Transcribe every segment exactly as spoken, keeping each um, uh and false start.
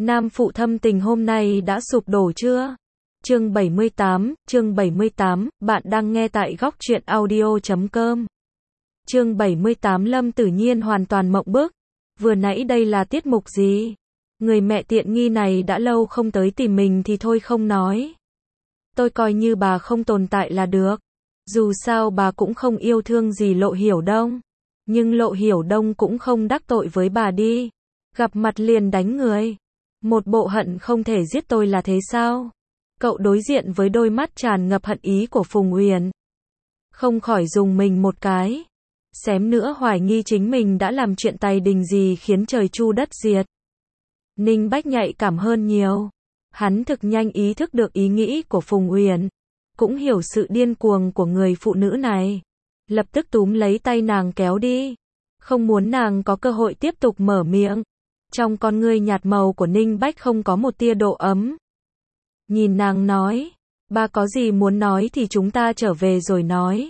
Nam phụ thâm tình hôm nay đã sụp đổ chưa? Chương bảy mươi tám, chương bảy mươi tám, bạn đang nghe tại góc truyện audio chấm com. Chương bảy mươi tám Lâm Tử Nhiên hoàn toàn mộng bức. Vừa nãy đây là tiết mục gì? Người mẹ tiện nghi này đã lâu không tới tìm mình thì thôi không nói. Tôi coi như bà không tồn tại là được. Dù sao bà cũng không yêu thương gì Lộ Hiểu Đông. Nhưng Lộ Hiểu Đông cũng không đắc tội với bà đi. Gặp mặt liền đánh người. Một bộ hận không thể giết tôi là thế sao? Cậu đối diện với đôi mắt tràn ngập hận ý của Phùng Uyển. Không khỏi dùng mình một cái. Xém nữa hoài nghi chính mình đã làm chuyện tài đình gì khiến trời chu đất diệt. Ninh Bách nhạy cảm hơn nhiều. Hắn thực nhanh ý thức được ý nghĩ của Phùng Uyển. Cũng hiểu sự điên cuồng của người phụ nữ này. Lập tức túm lấy tay nàng kéo đi. Không muốn nàng có cơ hội tiếp tục mở miệng. Trong con ngươi nhạt màu của Ninh Bách không có một tia độ ấm. Nhìn nàng nói, ba có gì muốn nói thì chúng ta trở về rồi nói.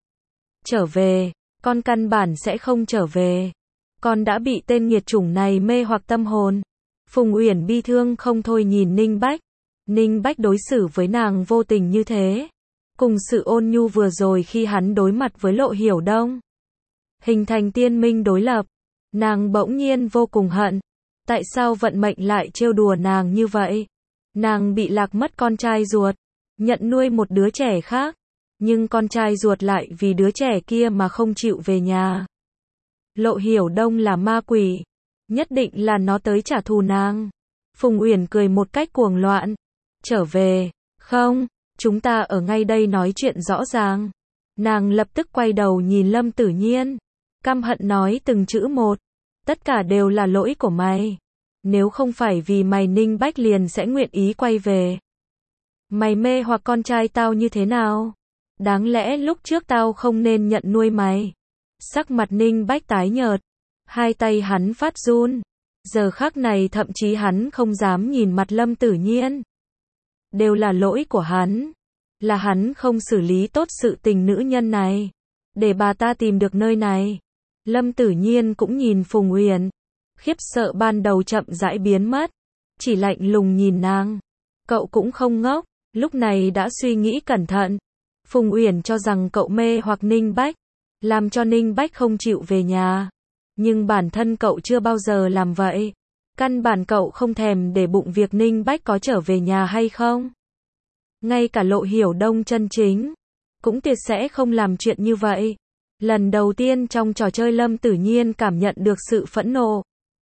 Trở về, con căn bản sẽ không trở về. Con đã bị tên nghiệt chủng này mê hoặc tâm hồn. Phùng Uyển bi thương không thôi nhìn Ninh Bách. Ninh Bách đối xử với nàng vô tình như thế. Cùng sự ôn nhu vừa rồi khi hắn đối mặt với Lộ Hiểu Đông. Hình thành tiên minh đối lập. Nàng bỗng nhiên vô cùng hận. Tại sao vận mệnh lại trêu đùa nàng như vậy? Nàng bị lạc mất con trai ruột, nhận nuôi một đứa trẻ khác, nhưng con trai ruột lại vì đứa trẻ kia mà không chịu về nhà. Lộ Hiểu Đông là ma quỷ, nhất định là nó tới trả thù nàng. Phùng Uyển cười một cách cuồng loạn. Trở về, không, chúng ta ở ngay đây nói chuyện rõ ràng. Nàng lập tức quay đầu nhìn Lâm Tử Nhiên, căm hận nói từng chữ một. Tất cả đều là lỗi của mày. Nếu không phải vì mày Ninh Bách liền sẽ nguyện ý quay về. Mày mê hoặc con trai tao như thế nào? Đáng lẽ lúc trước tao không nên nhận nuôi mày. Sắc mặt Ninh Bách tái nhợt. Hai tay hắn phát run. Giờ khắc này thậm chí hắn không dám nhìn mặt Lâm Tử Nhiên. Đều là lỗi của hắn. Là hắn không xử lý tốt sự tình nữ nhân này. Để bà ta tìm được nơi này. Lâm Tử Nhiên cũng nhìn Phùng Uyển. Khiếp sợ ban đầu chậm rãi biến mất. Chỉ lạnh lùng nhìn nàng. Cậu cũng không ngốc. Lúc này đã suy nghĩ cẩn thận. Phùng Uyển cho rằng cậu mê hoặc Ninh Bách. Làm cho Ninh Bách không chịu về nhà. Nhưng bản thân cậu chưa bao giờ làm vậy. Căn bản cậu không thèm để bụng việc Ninh Bách có trở về nhà hay không. Ngay cả Lộ Hiểu Đông chân chính. Cũng tuyệt sẽ không làm chuyện như vậy. Lần đầu tiên trong trò chơi Lâm Tử Nhiên cảm nhận được sự phẫn nộ.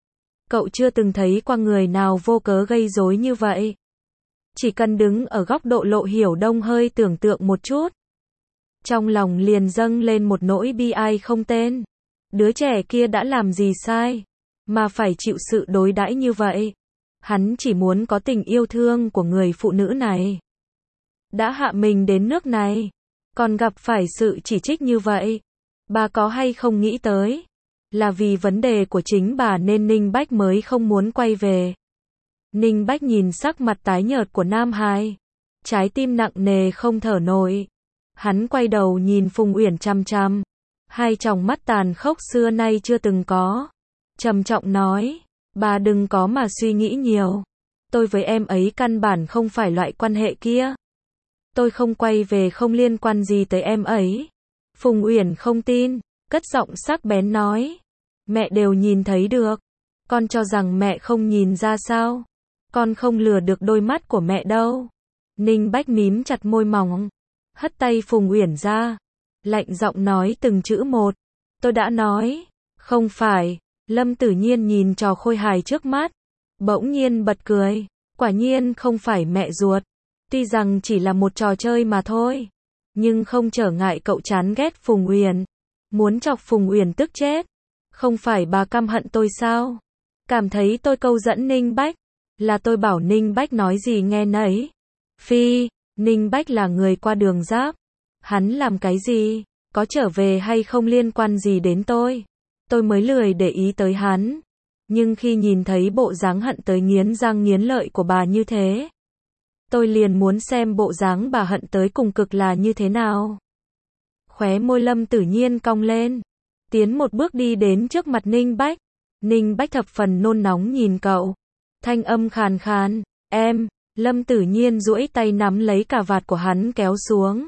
Cậu chưa từng thấy qua người nào vô cớ gây rối như vậy. Chỉ cần đứng ở góc độ Lộ Hiểu Đông hơi tưởng tượng một chút. Trong lòng liền dâng lên một nỗi bi ai không tên. Đứa trẻ kia đã làm gì sai, mà phải chịu sự đối đãi như vậy. Hắn chỉ muốn có tình yêu thương của người phụ nữ này. Đã hạ mình đến nước này, còn gặp phải sự chỉ trích như vậy. Bà có hay không nghĩ tới, là vì vấn đề của chính bà nên Ninh Bách mới không muốn quay về. Ninh Bách nhìn sắc mặt tái nhợt của Nam Hải. Trái tim nặng nề không thở nổi. Hắn quay đầu nhìn Phùng Uyển chăm chăm. Hai tròng mắt tàn khốc xưa nay chưa từng có. Trầm trọng nói, bà đừng có mà suy nghĩ nhiều. Tôi với em ấy căn bản không phải loại quan hệ kia. Tôi không quay về không liên quan gì tới em ấy. Phùng Uyển không tin, cất giọng sắc bén nói. Mẹ đều nhìn thấy được. Con cho rằng mẹ không nhìn ra sao? Con không lừa được đôi mắt của mẹ đâu. Ninh Bách mím chặt môi mỏng. Hất tay Phùng Uyển ra. Lạnh giọng nói từng chữ một. Tôi đã nói. Không phải. Lâm Tử Nhiên nhìn trò khôi hài trước mắt. Bỗng nhiên bật cười. Quả nhiên không phải mẹ ruột. Tuy rằng chỉ là một trò chơi mà thôi. Nhưng không trở ngại cậu chán ghét Phùng Uyển. Muốn chọc Phùng Uyển tức chết. Không phải bà căm hận tôi sao? Cảm thấy tôi câu dẫn Ninh Bách. Là tôi bảo Ninh Bách nói gì nghe nấy. Phi, Ninh Bách là người qua đường giáp. Hắn làm cái gì? Có trở về hay không liên quan gì đến tôi? Tôi mới lười để ý tới hắn. Nhưng khi nhìn thấy bộ dáng hận tới nghiến răng nghiến lợi của bà như thế. Tôi liền muốn xem bộ dáng bà hận tới cùng cực là như thế nào. Khóe môi Lâm Tử Nhiên cong lên. Tiến một bước đi đến trước mặt Ninh Bách. Ninh Bách thập phần nôn nóng nhìn cậu. Thanh âm khàn khàn, em, Lâm Tử Nhiên duỗi tay nắm lấy cà vạt của hắn kéo xuống.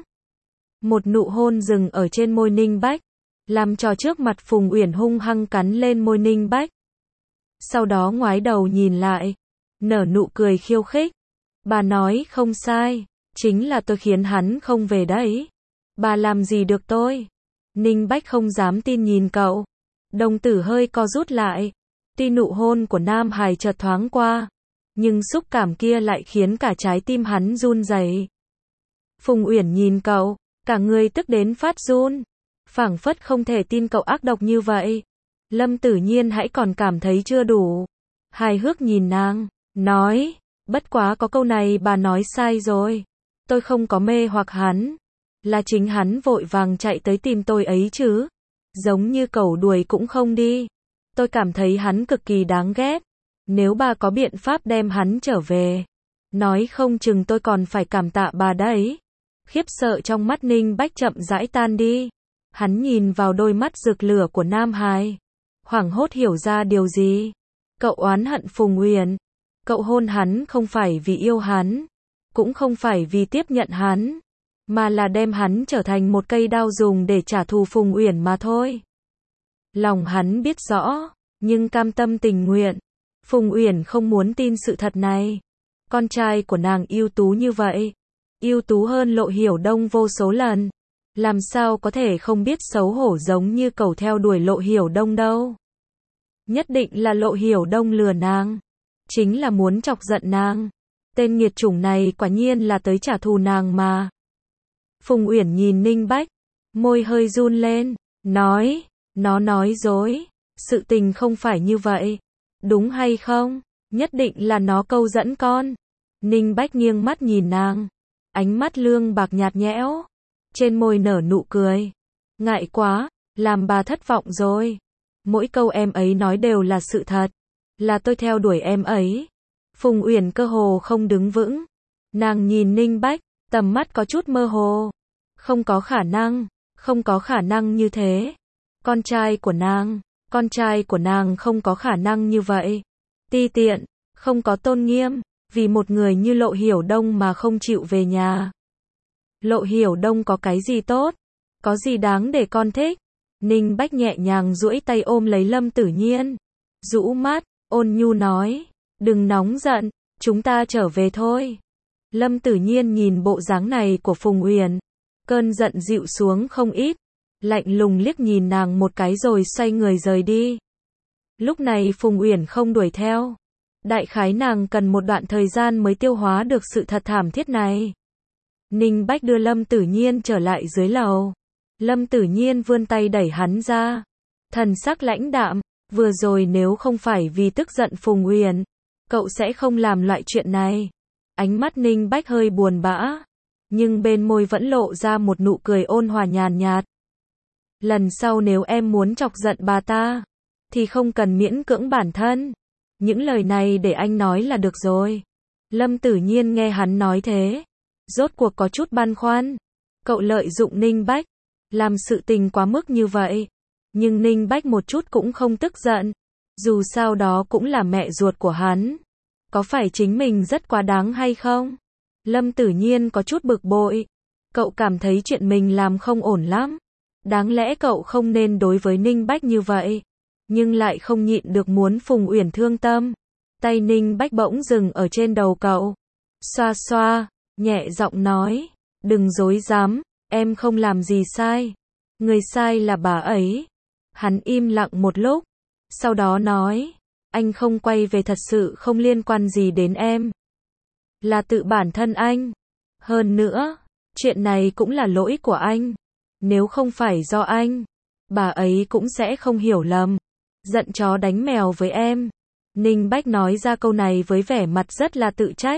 Một nụ hôn dừng ở trên môi Ninh Bách, làm cho trước mặt Phùng Uyển hung hăng cắn lên môi Ninh Bách. Sau đó ngoái đầu nhìn lại, nở nụ cười khiêu khích. Bà nói không sai, chính là tôi khiến hắn không về đấy. Bà làm gì được tôi? Ninh Bách không dám tin nhìn cậu. Đồng tử hơi co rút lại. Tuy nụ hôn của Nam Hải chợt thoáng qua, nhưng xúc cảm kia lại khiến cả trái tim hắn run rẩy. Phùng Uyển nhìn cậu, cả người tức đến phát run. Phảng phất không thể tin cậu ác độc như vậy. Lâm Tử Nhiên hãy còn cảm thấy chưa đủ. Hài hước nhìn nàng, nói, bất quá có câu này bà nói sai rồi. Tôi không có mê hoặc hắn. Là chính hắn vội vàng chạy tới tìm tôi ấy chứ. Giống như cẩu đuổi cũng không đi. Tôi cảm thấy hắn cực kỳ đáng ghét. Nếu bà có biện pháp đem hắn trở về, nói không chừng tôi còn phải cảm tạ bà đấy. Khiếp sợ trong mắt Ninh Bách chậm rãi tan đi. Hắn nhìn vào đôi mắt rực lửa của Nam Hải, hoảng hốt hiểu ra điều gì. Cậu oán hận Phùng Uyển. Cậu hôn hắn không phải vì yêu hắn, cũng không phải vì tiếp nhận hắn, mà là đem hắn trở thành một cây đao dùng để trả thù Phùng Uyển mà thôi. Lòng hắn biết rõ, nhưng cam tâm tình nguyện. Phùng Uyển không muốn tin sự thật này. Con trai của nàng ưu tú như vậy, ưu tú hơn Lộ Hiểu Đông vô số lần. Làm sao có thể không biết xấu hổ giống như cậu theo đuổi Lộ Hiểu Đông đâu. Nhất định là Lộ Hiểu Đông lừa nàng. Chính là muốn chọc giận nàng. Tên nghiệt chủng này quả nhiên là tới trả thù nàng mà. Phùng Uyển nhìn Ninh Bách, môi hơi run lên, nói, nó nói dối. Sự tình không phải như vậy. Đúng hay không? Nhất định là nó câu dẫn con. Ninh Bách nghiêng mắt nhìn nàng. Ánh mắt lương bạc nhạt nhẽo. Trên môi nở nụ cười. Ngại quá, làm bà thất vọng rồi. Mỗi câu em ấy nói đều là sự thật. Là tôi theo đuổi em ấy. Phùng Uyển cơ hồ không đứng vững. Nàng nhìn Ninh Bách, tầm mắt có chút mơ hồ. Không có khả năng, không có khả năng như thế. Con trai của nàng, con trai của nàng không có khả năng như vậy. Ti tiện, không có tôn nghiêm, vì một người như Lộ Hiểu Đông mà không chịu về nhà. Lộ Hiểu Đông có cái gì tốt? Có gì đáng để con thích? Ninh Bách nhẹ nhàng duỗi tay ôm lấy Lâm Tử Nhiên. Rũ mắt, ôn nhu nói, đừng nóng giận, chúng ta trở về thôi. Lâm Tử Nhiên nhìn bộ dáng này của Phùng Uyển, cơn giận dịu xuống không ít, lạnh lùng liếc nhìn nàng một cái rồi xoay người rời đi. Lúc này Phùng Uyển không đuổi theo. Đại khái nàng cần một đoạn thời gian mới tiêu hóa được sự thật thảm thiết này. Ninh Bách đưa Lâm Tử Nhiên trở lại dưới lầu. Lâm Tử Nhiên vươn tay đẩy hắn ra. Thần sắc lãnh đạm, vừa rồi nếu không phải vì tức giận Phùng Uyển, cậu sẽ không làm loại chuyện này. Ánh mắt Ninh Bách hơi buồn bã, nhưng bên môi vẫn lộ ra một nụ cười ôn hòa nhàn nhạt. Lần sau nếu em muốn chọc giận bà ta, thì không cần miễn cưỡng bản thân. Những lời này để anh nói là được rồi. Lâm Tử Nhiên nghe hắn nói thế, rốt cuộc có chút băn khoăn. Cậu lợi dụng Ninh Bách, làm sự tình quá mức như vậy. Nhưng Ninh Bách một chút cũng không tức giận. Dù sao đó cũng là mẹ ruột của hắn. Có phải chính mình rất quá đáng hay không? Lâm Tử Nhiên có chút bực bội. Cậu cảm thấy chuyện mình làm không ổn lắm. Đáng lẽ cậu không nên đối với Ninh Bách như vậy. Nhưng lại không nhịn được muốn Phùng Uyển thương tâm. Tay Ninh Bách bỗng dừng ở trên đầu cậu. Xoa xoa, nhẹ giọng nói. Đừng dối dám, em không làm gì sai. Người sai là bà ấy. Hắn im lặng một lúc. Sau đó nói. Anh không quay về thật sự không liên quan gì đến em. Là tự bản thân anh. Hơn nữa, chuyện này cũng là lỗi của anh. Nếu không phải do anh, bà ấy cũng sẽ không hiểu lầm. Giận chó đánh mèo với em. Ninh Bách nói ra câu này với vẻ mặt rất là tự trách.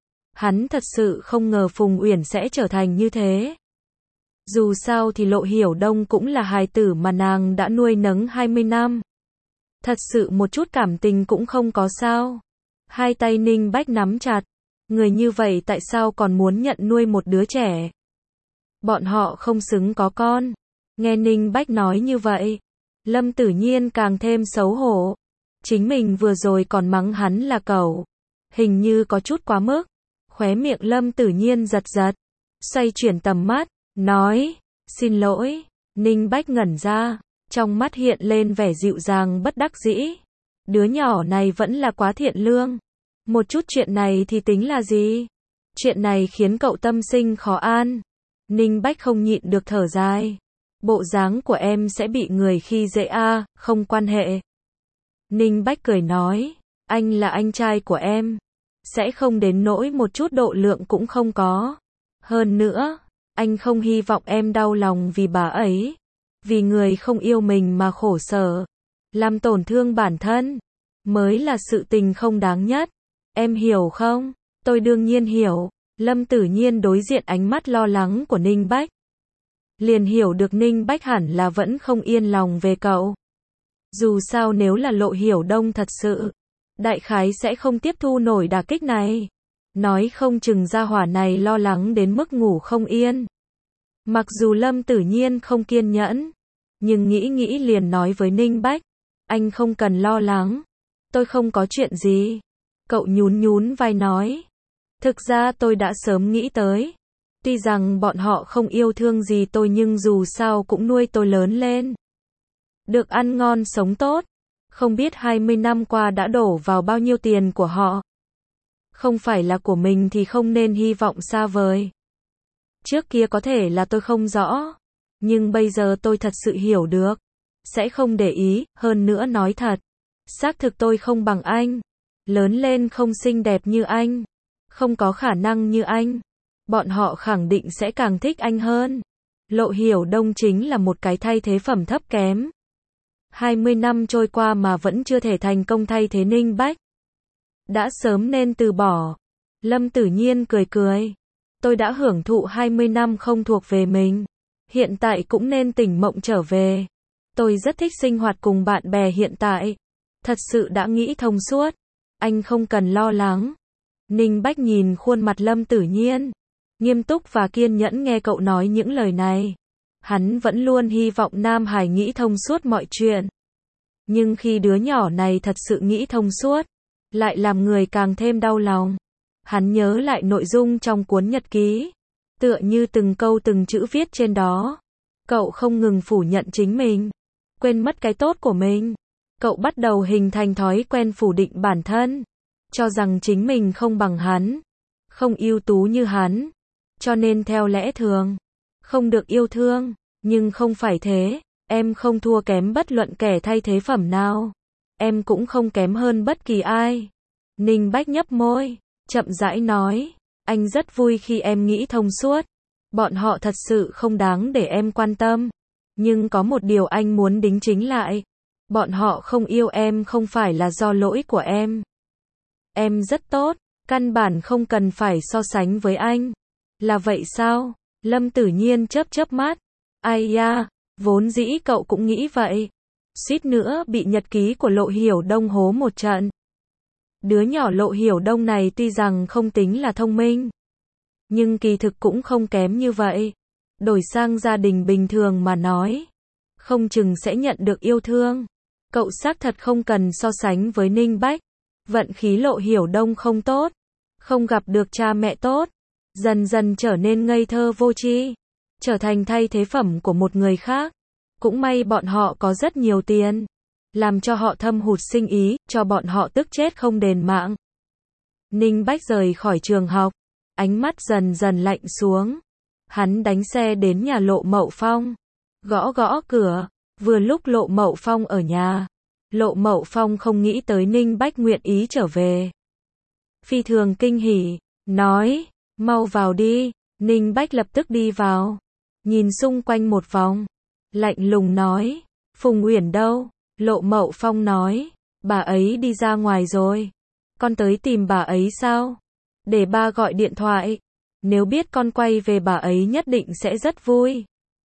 Hắn thật sự không ngờ Phùng Uyển sẽ trở thành như thế. Dù sao thì Lộ Hiểu Đông cũng là hài tử mà nàng đã nuôi nấng hai mươi năm. Thật sự một chút cảm tình cũng không có sao. Hai tay Ninh Bách nắm chặt. Người như vậy tại sao còn muốn nhận nuôi một đứa trẻ? Bọn họ không xứng có con. Nghe Ninh Bách nói như vậy, Lâm Tử Nhiên càng thêm xấu hổ. Chính mình vừa rồi còn mắng hắn là cẩu. Hình như có chút quá mức. Khóe miệng Lâm Tử Nhiên giật giật. Xoay chuyển tầm mắt, nói, xin lỗi. Ninh Bách ngẩn ra, trong mắt hiện lên vẻ dịu dàng bất đắc dĩ. Đứa nhỏ này vẫn là quá thiện lương. Một chút chuyện này thì tính là gì? Chuyện này khiến cậu tâm sinh khó an. Ninh Bách không nhịn được thở dài. Bộ dáng của em sẽ bị người khi dễ a, không quan hệ. Ninh Bách cười nói, anh là anh trai của em. Sẽ không đến nỗi một chút độ lượng cũng không có. Hơn nữa, anh không hy vọng em đau lòng vì bà ấy. Vì người không yêu mình mà khổ sở. Làm tổn thương bản thân. Mới là sự tình không đáng nhất. Em hiểu không? Tôi đương nhiên hiểu. Lâm Tử Nhiên đối diện ánh mắt lo lắng của Ninh Bách. Liền hiểu được Ninh Bách hẳn là vẫn không yên lòng về cậu. Dù sao nếu là Lộ Hiểu Đông thật sự, đại khái sẽ không tiếp thu nổi đả kích này. Nói không chừng gia hỏa này lo lắng đến mức ngủ không yên. Mặc dù Lâm Tử Nhiên không kiên nhẫn, nhưng nghĩ nghĩ liền nói với Ninh Bách, anh không cần lo lắng, tôi không có chuyện gì. Cậu nhún nhún vai nói, thực ra tôi đã sớm nghĩ tới. Tuy rằng bọn họ không yêu thương gì tôi nhưng dù sao cũng nuôi tôi lớn lên. Được ăn ngon sống tốt. Không biết hai mươi năm qua đã đổ vào bao nhiêu tiền của họ. Không phải là của mình thì không nên hy vọng xa vời. Trước kia có thể là tôi không rõ. Nhưng bây giờ tôi thật sự hiểu được. Sẽ không để ý, hơn nữa nói thật. Xác thực tôi không bằng anh. Lớn lên không xinh đẹp như anh. Không có khả năng như anh. Bọn họ khẳng định sẽ càng thích anh hơn. Lộ Hiểu Đông chính là một cái thay thế phẩm thấp kém. hai mươi năm trôi qua mà vẫn chưa thể thành công thay thế Ninh Bách. Đã sớm nên từ bỏ. Lâm Tử Nhiên cười cười. Tôi đã hưởng thụ hai mươi năm không thuộc về mình. Hiện tại cũng nên tỉnh mộng trở về. Tôi rất thích sinh hoạt cùng bạn bè hiện tại. Thật sự đã nghĩ thông suốt. Anh không cần lo lắng. Ninh Bách nhìn khuôn mặt Lâm Tử Nhiên. Nghiêm túc và kiên nhẫn nghe cậu nói những lời này. Hắn vẫn luôn hy vọng Nam Hải nghĩ thông suốt mọi chuyện. Nhưng khi đứa nhỏ này thật sự nghĩ thông suốt, lại làm người càng thêm đau lòng. Hắn nhớ lại nội dung trong cuốn nhật ký. Tựa như từng câu từng chữ viết trên đó. Cậu không ngừng phủ nhận chính mình. Quên mất cái tốt của mình. Cậu bắt đầu hình thành thói quen phủ định bản thân. Cho rằng chính mình không bằng hắn. Không ưu tú như hắn. Cho nên theo lẽ thường. Không được yêu thương. Nhưng không phải thế. Em không thua kém bất luận kẻ thay thế phẩm nào. Em cũng không kém hơn bất kỳ ai. Ninh Bách nhấp môi. Chậm rãi nói. Anh rất vui khi em nghĩ thông suốt. Bọn họ thật sự không đáng để em quan tâm. Nhưng có một điều anh muốn đính chính lại. Bọn họ không yêu em không phải là do lỗi của em. Em rất tốt. Căn bản không cần phải so sánh với anh. Là vậy sao? Lâm Tử Nhiên chớp chớp mắt. Ai da, vốn dĩ cậu cũng nghĩ vậy. Suýt nữa bị nhật ký của Lộ Hiểu Đông hố một trận. Đứa nhỏ Lộ Hiểu Đông này tuy rằng không tính là thông minh. Nhưng kỳ thực cũng không kém như vậy. Đổi sang gia đình bình thường mà nói. Không chừng sẽ nhận được yêu thương. Cậu xác thật không cần so sánh với Ninh Bách. Vận khí Lộ Hiểu Đông không tốt. Không gặp được cha mẹ tốt. Dần dần trở nên ngây thơ vô tri. Trở thành thay thế phẩm của một người khác. Cũng may bọn họ có rất nhiều tiền. Làm cho họ thâm hụt sinh ý, cho bọn họ tức chết không đền mạng. Ninh Bách rời khỏi trường học. Ánh mắt dần dần lạnh xuống. Hắn đánh xe đến nhà Lộ Mậu Phong. Gõ gõ cửa. Vừa lúc Lộ Mậu Phong ở nhà. Lộ Mậu Phong không nghĩ tới Ninh Bách nguyện ý trở về. Phi thường kinh hỉ. Nói, mau vào đi. Ninh Bách lập tức đi vào. Nhìn xung quanh một vòng. Lạnh lùng nói. Phùng Uyển đâu? Lộ Mậu Phong nói. Bà ấy đi ra ngoài rồi. Con tới tìm bà ấy sao? Để ba gọi điện thoại. Nếu biết con quay về bà ấy nhất định sẽ rất vui.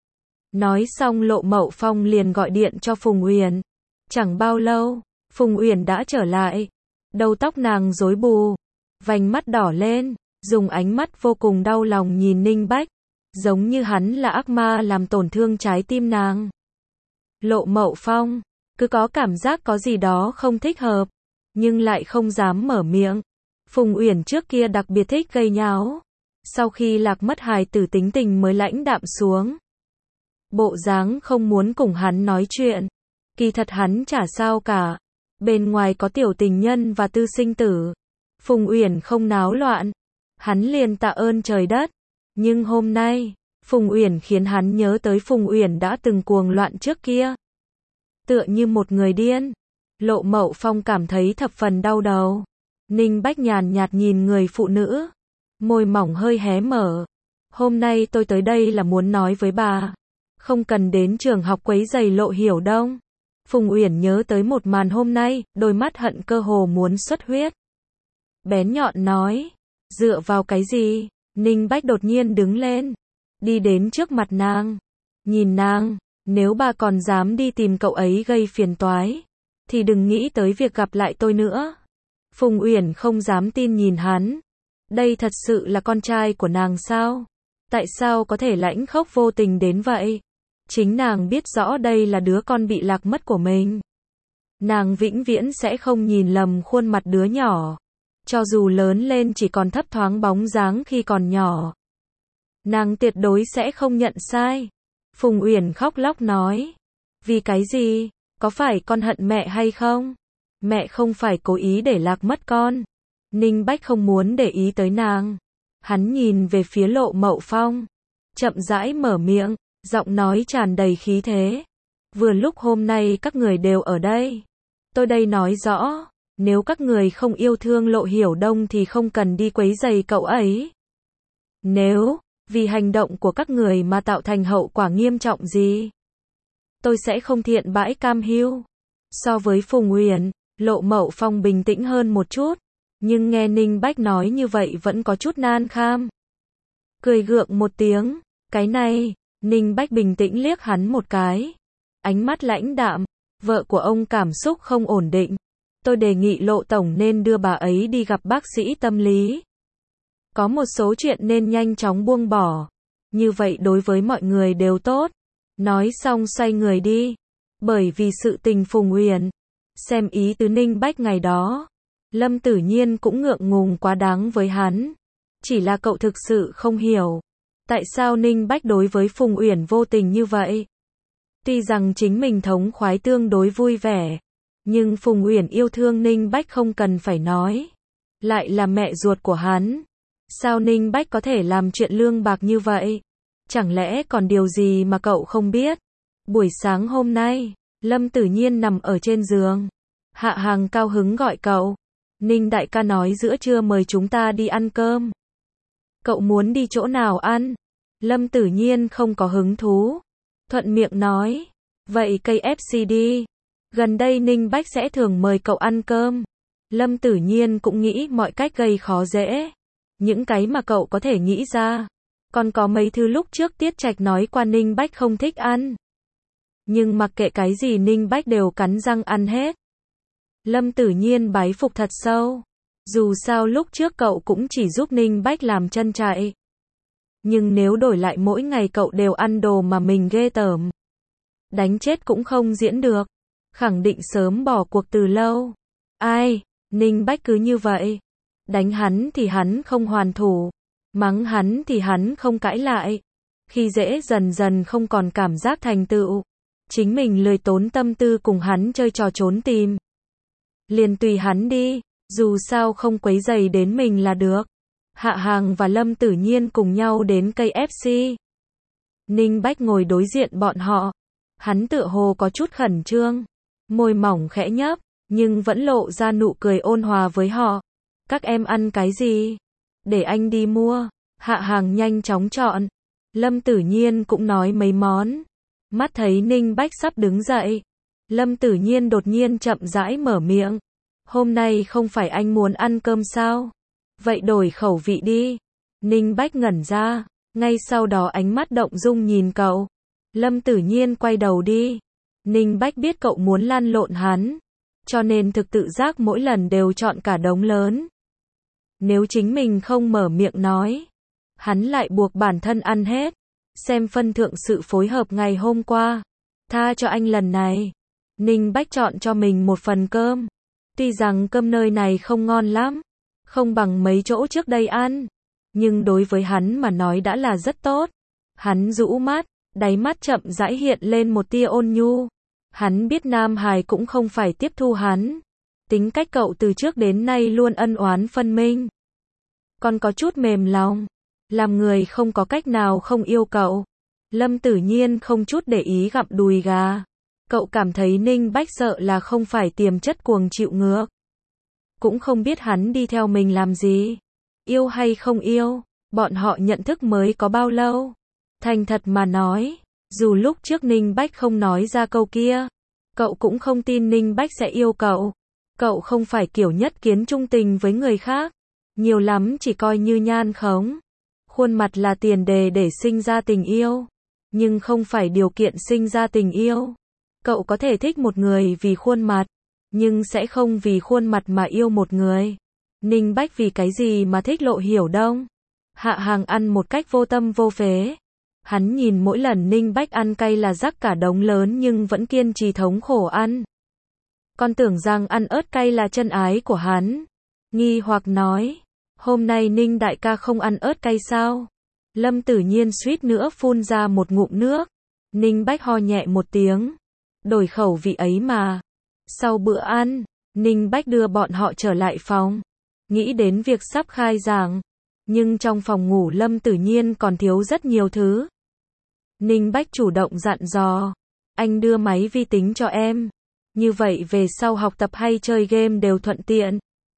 Nói xong Lộ Mậu Phong liền gọi điện cho Phùng Uyển. Chẳng bao lâu, Phùng Uyển đã trở lại. Đầu tóc nàng rối bù. Vành mắt đỏ lên. Dùng ánh mắt vô cùng đau lòng nhìn Ninh Bách. Giống như hắn là ác ma làm tổn thương trái tim nàng. Lộ Mậu Phong. cứ có cảm giác có gì đó không thích hợp, nhưng lại không dám mở miệng. Phùng Uyển trước kia đặc biệt thích gây nháo. Sau khi lạc mất hài tử tính tình mới lãnh đạm xuống. Bộ dáng không muốn cùng hắn nói chuyện. Kỳ thật hắn chả sao cả. Bên ngoài có tiểu tình nhân và tư sinh tử. Phùng Uyển không náo loạn. Hắn liền tạ ơn trời đất. Nhưng hôm nay, Phùng Uyển khiến hắn nhớ tới Phùng Uyển đã từng cuồng loạn trước kia. Tựa như một người điên. Lộ Mậu Phong cảm thấy thập phần đau đầu. Ninh Bách nhàn nhạt nhìn người phụ nữ. Môi mỏng hơi hé mở. Hôm nay tôi tới đây là muốn nói với bà. Không cần đến trường học quấy rầy Lộ Hiểu Đông. Phùng Uyển nhớ tới một màn hôm nay, đôi mắt hận cơ hồ muốn xuất huyết. Bén nhọn nói. Dựa vào cái gì? Ninh Bách đột nhiên đứng lên. Đi đến trước mặt nàng. Nhìn nàng. Nếu bà còn dám đi tìm cậu ấy gây phiền toái, thì đừng nghĩ tới việc gặp lại tôi nữa. Phùng Uyển không dám tin nhìn hắn. Đây thật sự là con trai của nàng sao? Tại sao có thể lãnh khốc vô tình đến vậy? Chính nàng biết rõ đây là đứa con bị lạc mất của mình. Nàng vĩnh viễn sẽ không nhìn lầm khuôn mặt đứa nhỏ. Cho dù lớn lên chỉ còn thấp thoáng bóng dáng khi còn nhỏ. Nàng tuyệt đối sẽ không nhận sai. Phùng Uyển khóc lóc nói. Vì cái gì? Có phải con hận mẹ hay không? Mẹ không phải cố ý để lạc mất con. Ninh Bách không muốn để ý tới nàng. Hắn nhìn về phía Lộ Mậu Phong. Chậm rãi mở miệng, giọng nói tràn đầy khí thế. Vừa lúc hôm nay các người đều ở đây. Tôi đây nói rõ, nếu các người không yêu thương Lộ Hiểu Đông thì không cần đi quấy rầy cậu ấy. Nếu, vì hành động của các người mà tạo thành hậu quả nghiêm trọng gì, tôi sẽ không thiện bãi cam hiu. So với Phùng Uyển, Lộ Mậu Phong bình tĩnh hơn một chút. Nhưng nghe Ninh Bách nói như vậy vẫn có chút nan kham. Cười gượng một tiếng. Cái này, Ninh Bách bình tĩnh liếc hắn một cái. Ánh mắt lãnh đạm. Vợ của ông cảm xúc không ổn định. Tôi đề nghị Lộ Tổng nên đưa bà ấy đi gặp bác sĩ tâm lý. Có một số chuyện nên nhanh chóng buông bỏ. Như vậy đối với mọi người đều tốt. Nói xong xoay người đi. Bởi vì sự tình Phùng Uyển. Xem ý tứ Ninh Bách ngày đó. Lâm Tử Nhiên cũng ngượng ngùng quá đáng với hắn. Chỉ là cậu thực sự không hiểu. Tại sao Ninh Bách đối với Phùng Uyển vô tình như vậy? Tuy rằng chính mình thống khoái tương đối vui vẻ. Nhưng Phùng Uyển yêu thương Ninh Bách không cần phải nói. Lại là mẹ ruột của hắn. Sao Ninh Bách có thể làm chuyện lương bạc như vậy? Chẳng lẽ còn điều gì mà cậu không biết? Buổi sáng hôm nay, Lâm Tử Nhiên nằm ở trên giường. Hạ Hằng cao hứng gọi cậu. Ninh đại ca nói giữa trưa mời chúng ta đi ăn cơm. Cậu muốn đi chỗ nào ăn? Lâm Tử Nhiên không có hứng thú. Thuận miệng nói. Vậy ca ép xê đi. Gần đây Ninh Bách sẽ thường mời cậu ăn cơm. Lâm Tử Nhiên cũng nghĩ mọi cách gây khó dễ. Những cái mà cậu có thể nghĩ ra. Còn có mấy thứ lúc trước Tiết Trạch nói qua Ninh Bách không thích ăn. Nhưng mặc kệ cái gì Ninh Bách đều cắn răng ăn hết. Lâm Tử Nhiên bái phục thật sâu. Dù sao lúc trước cậu cũng chỉ giúp Ninh Bách làm chân chạy. Nhưng nếu đổi lại mỗi ngày cậu đều ăn đồ mà mình ghê tởm. Đánh chết cũng không diễn được. Khẳng định sớm bỏ cuộc từ lâu. Ai, Ninh Bách cứ như vậy. Đánh hắn thì hắn không hoàn thủ. Mắng hắn thì hắn không cãi lại. Khi dễ dần dần không còn cảm giác thành tựu. Chính mình lười tốn tâm tư cùng hắn chơi trò trốn tìm. Liền tùy hắn đi, dù sao không quấy rầy đến mình là được. Hạ Hằng và Lâm Tử Nhiên cùng nhau đến ca ép xê. Ninh Bách ngồi đối diện bọn họ. Hắn tựa hồ có chút khẩn trương. Môi mỏng khẽ nhấp, nhưng vẫn lộ ra nụ cười ôn hòa với họ. Các em ăn cái gì? Để anh đi mua. Hạ Hằng nhanh chóng chọn. Lâm Tử Nhiên cũng nói mấy món. Mắt thấy Ninh Bách sắp đứng dậy. Lâm Tử Nhiên đột nhiên chậm rãi mở miệng. Hôm nay không phải anh muốn ăn cơm sao? Vậy đổi khẩu vị đi. Ninh Bách ngẩn ra. Ngay sau đó ánh mắt động dung nhìn cậu. Lâm Tử Nhiên quay đầu đi. Ninh Bách biết cậu muốn lăn lộn hắn. Cho nên thực tự giác mỗi lần đều chọn cả đống lớn. Nếu chính mình không mở miệng nói. Hắn lại buộc bản thân ăn hết. Xem phân thượng sự phối hợp ngày hôm qua. Tha cho anh lần này. Ninh Bách chọn cho mình một phần cơm. Tuy rằng cơm nơi này không ngon lắm, không bằng mấy chỗ trước đây ăn, nhưng đối với hắn mà nói đã là rất tốt. Hắn rũ mắt, đáy mắt chậm rãi hiện lên một tia ôn nhu. Hắn biết Nam Hải cũng không phải tiếp thu hắn. Tính cách cậu từ trước đến nay luôn ân oán phân minh. Còn có chút mềm lòng, làm người không có cách nào không yêu cậu. Lâm Tử Nhiên không chút để ý gặm đùi gà. Cậu cảm thấy Ninh Bách sợ là không phải tiềm chất cuồng chịu ngược. Cũng không biết hắn đi theo mình làm gì. Yêu hay không yêu, bọn họ nhận thức mới có bao lâu. Thành thật mà nói, dù lúc trước Ninh Bách không nói ra câu kia, cậu cũng không tin Ninh Bách sẽ yêu cậu. Cậu không phải kiểu nhất kiến trung tình với người khác. Nhiều lắm chỉ coi như nhan khống. Khuôn mặt là tiền đề để sinh ra tình yêu, nhưng không phải điều kiện sinh ra tình yêu. Cậu có thể thích một người vì khuôn mặt, nhưng sẽ không vì khuôn mặt mà yêu một người. Ninh Bách vì cái gì mà thích Lộ Hiểu Đông? Hạ Hàng ăn một cách vô tâm vô phế. Hắn nhìn mỗi lần Ninh Bách ăn cay là rắc cả đống lớn nhưng vẫn kiên trì thống khổ ăn. Con tưởng rằng ăn ớt cay là chân ái của hắn. Nghi hoặc nói, hôm nay Ninh đại ca không ăn ớt cay sao? Lâm Tử Nhiên suýt nữa phun ra một ngụm nước. Ninh Bách ho nhẹ một tiếng. Đổi khẩu vị ấy mà. Sau bữa ăn, Ninh Bách đưa bọn họ trở lại phòng. Nghĩ đến việc sắp khai giảng. Nhưng trong phòng ngủ Lâm Tử Nhiên còn thiếu rất nhiều thứ. Ninh Bách chủ động dặn dò. Anh đưa máy vi tính cho em. Như vậy về sau học tập hay chơi game đều thuận tiện.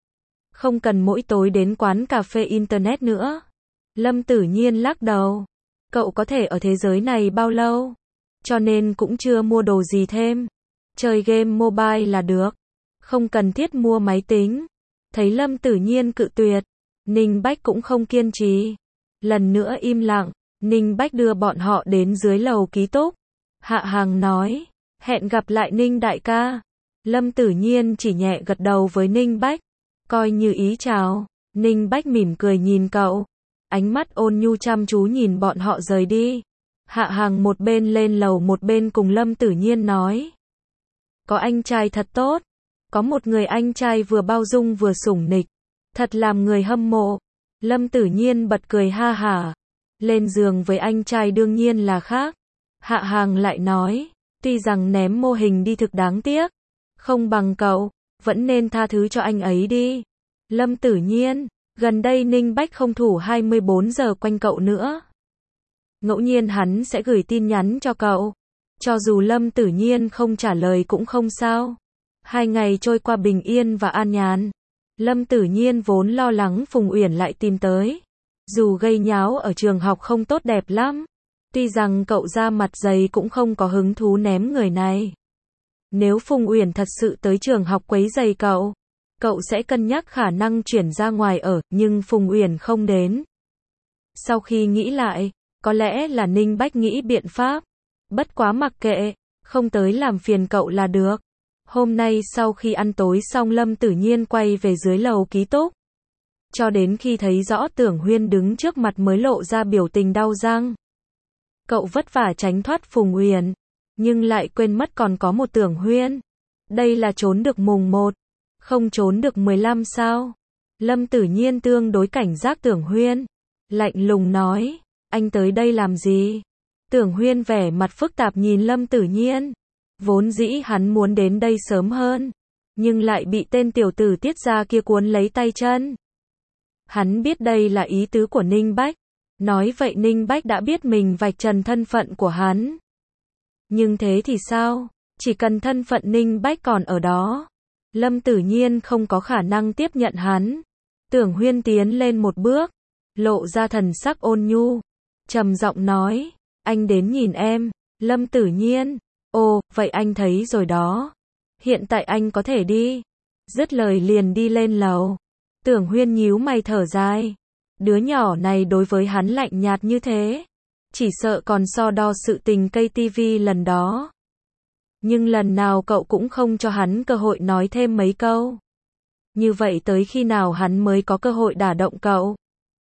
Không cần mỗi tối đến quán cà phê internet nữa. Lâm Tử Nhiên lắc đầu. Cậu có thể ở thế giới này bao lâu? Cho nên cũng chưa mua đồ gì thêm. Chơi game mobile là được. Không cần thiết mua máy tính. Thấy Lâm Tử Nhiên cự tuyệt, Ninh Bách cũng không kiên trì. Lần nữa im lặng, Ninh Bách đưa bọn họ đến dưới lầu ký túc. Hạ Hàng nói, hẹn gặp lại Ninh đại ca. Lâm Tử Nhiên chỉ nhẹ gật đầu với Ninh Bách, coi như ý chào. Ninh Bách mỉm cười nhìn cậu, ánh mắt ôn nhu chăm chú nhìn bọn họ rời đi. Hạ Hàng một bên lên lầu một bên cùng Lâm Tử Nhiên nói, có anh trai thật tốt, có một người anh trai vừa bao dung vừa sủng nịch, thật làm người hâm mộ. Lâm Tử Nhiên bật cười ha hả, lên giường với anh trai đương nhiên là khác. Hạ Hàng lại nói, tuy rằng ném mô hình đi thực đáng tiếc, không bằng cậu, vẫn nên tha thứ cho anh ấy đi. Lâm Tử Nhiên, gần đây Ninh Bách không thủ hai mươi bốn giờ quanh cậu nữa. Ngẫu nhiên hắn sẽ gửi tin nhắn cho cậu. Cho dù Lâm Tử Nhiên không trả lời cũng không sao. Hai ngày trôi qua bình yên và an nhàn. Lâm Tử Nhiên vốn lo lắng Phùng Uyển lại tìm tới. Dù gây nháo ở trường học không tốt đẹp lắm. Tuy rằng cậu ra mặt dày cũng không có hứng thú ném người này. Nếu Phùng Uyển thật sự tới trường học quấy rầy cậu, cậu sẽ cân nhắc khả năng chuyển ra ngoài ở, nhưng Phùng Uyển không đến. Sau khi nghĩ lại, có lẽ là Ninh Bách nghĩ biện pháp. Bất quá mặc kệ, không tới làm phiền cậu là được. Hôm nay sau khi ăn tối xong Lâm Tử Nhiên quay về dưới lầu ký túc. Cho đến khi thấy rõ Tưởng Huyên đứng trước mặt mới lộ ra biểu tình đau răng. Cậu vất vả tránh thoát Phùng Uyển, nhưng lại quên mất còn có một Tưởng Huyên. Đây là trốn được mùng một, không trốn được mười lăm sao? Lâm Tử Nhiên tương đối cảnh giác Tưởng Huyên, lạnh lùng nói, anh tới đây làm gì? Tưởng Huyên vẻ mặt phức tạp nhìn Lâm Tử Nhiên. Vốn dĩ hắn muốn đến đây sớm hơn, nhưng lại bị tên tiểu tử Tiết gia kia cuốn lấy tay chân. Hắn biết đây là ý tứ của Ninh Bách. Nói vậy Ninh Bách đã biết mình vạch trần thân phận của hắn. Nhưng thế thì sao? Chỉ cần thân phận Ninh Bách còn ở đó, Lâm Tử Nhiên không có khả năng tiếp nhận hắn. Tưởng Huyên tiến lên một bước, lộ ra thần sắc ôn nhu, trầm giọng nói, anh đến nhìn em. Lâm Tử Nhiên, ồ, vậy anh thấy rồi đó. Hiện tại anh có thể đi. Dứt lời liền đi lên lầu. Tưởng Huyên nhíu mày thở dài. Đứa nhỏ này đối với hắn lạnh nhạt như thế, chỉ sợ còn so đo sự tình cây tivi lần đó. Nhưng lần nào cậu cũng không cho hắn cơ hội nói thêm mấy câu. Như vậy tới khi nào hắn mới có cơ hội đả động cậu?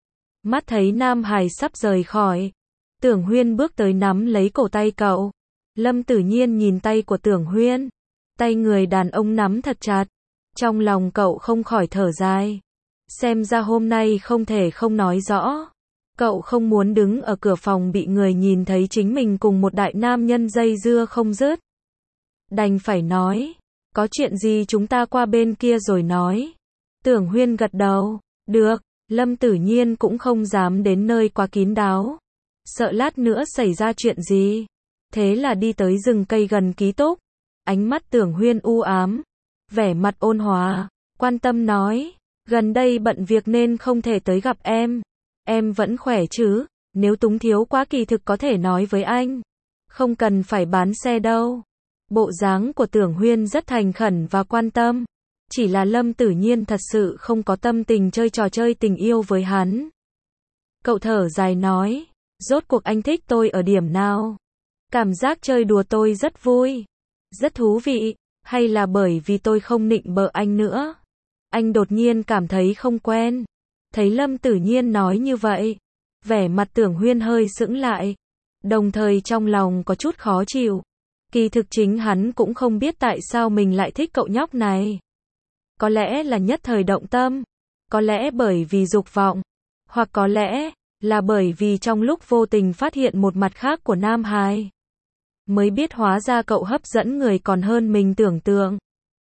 Mắt thấy Nam Hải sắp rời khỏi, Tưởng Huyên bước tới nắm lấy cổ tay cậu. Lâm Tử Nhiên nhìn tay của Tưởng Huyên, tay người đàn ông nắm thật chặt. Trong lòng cậu không khỏi thở dài. Xem ra hôm nay không thể không nói rõ. Cậu không muốn đứng ở cửa phòng bị người nhìn thấy chính mình cùng một đại nam nhân dây dưa không dứt. Đành phải nói, có chuyện gì chúng ta qua bên kia rồi nói. Tưởng Huyên gật đầu, được, Lâm Tử Nhiên cũng không dám đến nơi quá kín đáo. Sợ lát nữa xảy ra chuyện gì. Thế là đi tới rừng cây gần ký túc. Ánh mắt Tưởng Huyên u ám, vẻ mặt ôn hòa, quan tâm nói, gần đây bận việc nên không thể tới gặp em. Em vẫn khỏe chứ, nếu túng thiếu quá kỳ thực có thể nói với anh. Không cần phải bán xe đâu. Bộ dáng của Tưởng Huyên rất thành khẩn và quan tâm. Chỉ là Lâm Tử Nhiên thật sự không có tâm tình chơi trò chơi tình yêu với hắn. Cậu thở dài nói, rốt cuộc anh thích tôi ở điểm nào? Cảm giác chơi đùa tôi rất vui, rất thú vị, hay là bởi vì tôi không nịnh bợ anh nữa? Anh đột nhiên cảm thấy không quen. Thấy Lâm Tử Nhiên nói như vậy, vẻ mặt Tưởng Huyên hơi sững lại, đồng thời trong lòng có chút khó chịu. Kỳ thực chính hắn cũng không biết tại sao mình lại thích cậu nhóc này. Có lẽ là nhất thời động tâm, có lẽ bởi vì dục vọng, hoặc có lẽ là bởi vì trong lúc vô tình phát hiện một mặt khác của Nam Hải. Mới biết hóa ra cậu hấp dẫn người còn hơn mình tưởng tượng.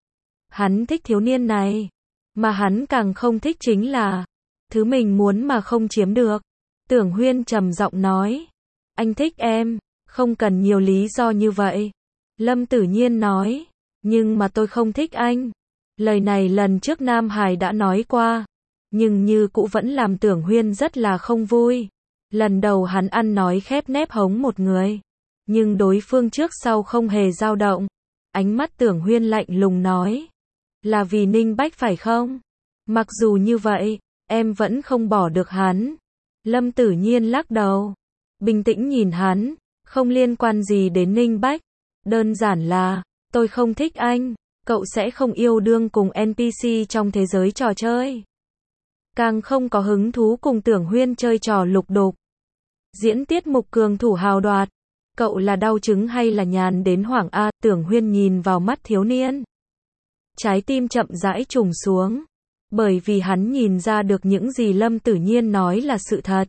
Hắn thích thiếu niên này, mà hắn càng không thích chính là thứ mình muốn mà không chiếm được. Tưởng Huyên trầm giọng nói, anh thích em, không cần nhiều lý do như vậy. Lâm Tử Nhiên nói, nhưng mà tôi không thích anh. Lời này lần trước Nam Hải đã nói qua, nhưng như cũ vẫn làm Tưởng Huyên rất là không vui. Lần đầu hắn ăn nói khép nép hống một người, nhưng đối phương trước sau không hề dao động. Ánh mắt Tưởng Huyên lạnh lùng nói, là vì Ninh Bách phải không? Mặc dù như vậy, em vẫn không bỏ được hắn. Lâm Tử Nhiên lắc đầu, bình tĩnh nhìn hắn, không liên quan gì đến Ninh Bách. Đơn giản là, tôi không thích anh, cậu sẽ không yêu đương cùng en pê xê trong thế giới trò chơi. Càng không có hứng thú cùng Tưởng Huyên chơi trò lục đục. Diễn tiết mục cường thủ hào đoạt. Cậu là đau chứng hay là nhàn đến hoảng a? Tưởng Huyên nhìn vào mắt thiếu niên. Trái tim chậm rãi trùng xuống. Bởi vì hắn nhìn ra được những gì Lâm Tử Nhiên nói là sự thật.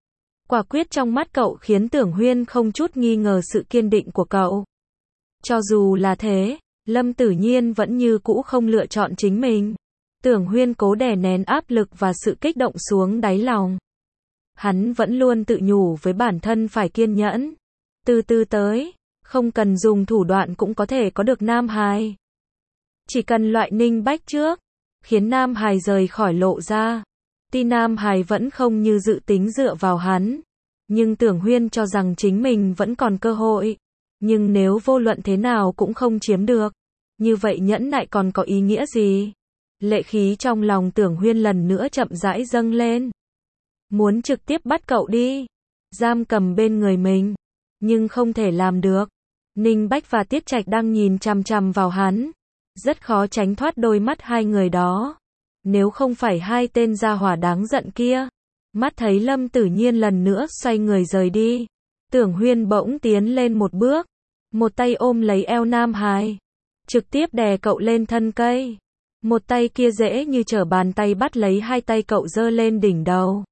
Quả quyết trong mắt cậu khiến Tưởng Huyên không chút nghi ngờ sự kiên định của cậu. Cho dù là thế, Lâm Tử Nhiên vẫn như cũ không lựa chọn chính mình. Tưởng Huyên cố đè nén áp lực và sự kích động xuống đáy lòng. Hắn vẫn luôn tự nhủ với bản thân phải kiên nhẫn. Từ từ tới, không cần dùng thủ đoạn cũng có thể có được Nam Hải. Chỉ cần loại Ninh Bách trước, khiến Nam Hải rời khỏi lộ ra. Tuy Nam Hải vẫn không như dự tính dựa vào hắn, nhưng Tưởng Huyên cho rằng chính mình vẫn còn cơ hội. Nhưng nếu vô luận thế nào cũng không chiếm được, như vậy nhẫn nại còn có ý nghĩa gì? Lệ khí trong lòng Tưởng Huyên lần nữa chậm rãi dâng lên. Muốn trực tiếp bắt cậu đi, giam cầm bên người mình, nhưng không thể làm được. Ninh Bách và Tiết Trạch đang nhìn chằm chằm vào hắn, rất khó tránh thoát đôi mắt hai người đó. Nếu không phải hai tên gia hỏa đáng giận kia, mắt thấy Lâm Tử Nhiên lần nữa xoay người rời đi, Tưởng Huyên bỗng tiến lên một bước, một tay ôm lấy eo Nam Hải, trực tiếp đè cậu lên thân cây. Một tay kia dễ như trở bàn tay bắt lấy hai tay cậu giơ lên đỉnh đầu.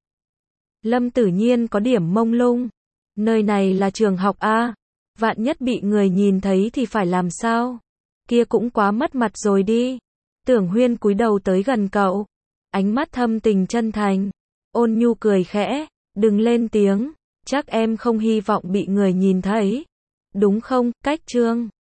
Lâm Tử Nhiên có điểm mông lung. Nơi này là trường học A, vạn nhất bị người nhìn thấy thì phải làm sao? Kia cũng quá mất mặt rồi đi. Tưởng Huyên cúi đầu tới gần cậu, ánh mắt thâm tình chân thành, ôn nhu cười khẽ, đừng lên tiếng, chắc em không hy vọng bị người nhìn thấy, đúng không? Cách Trương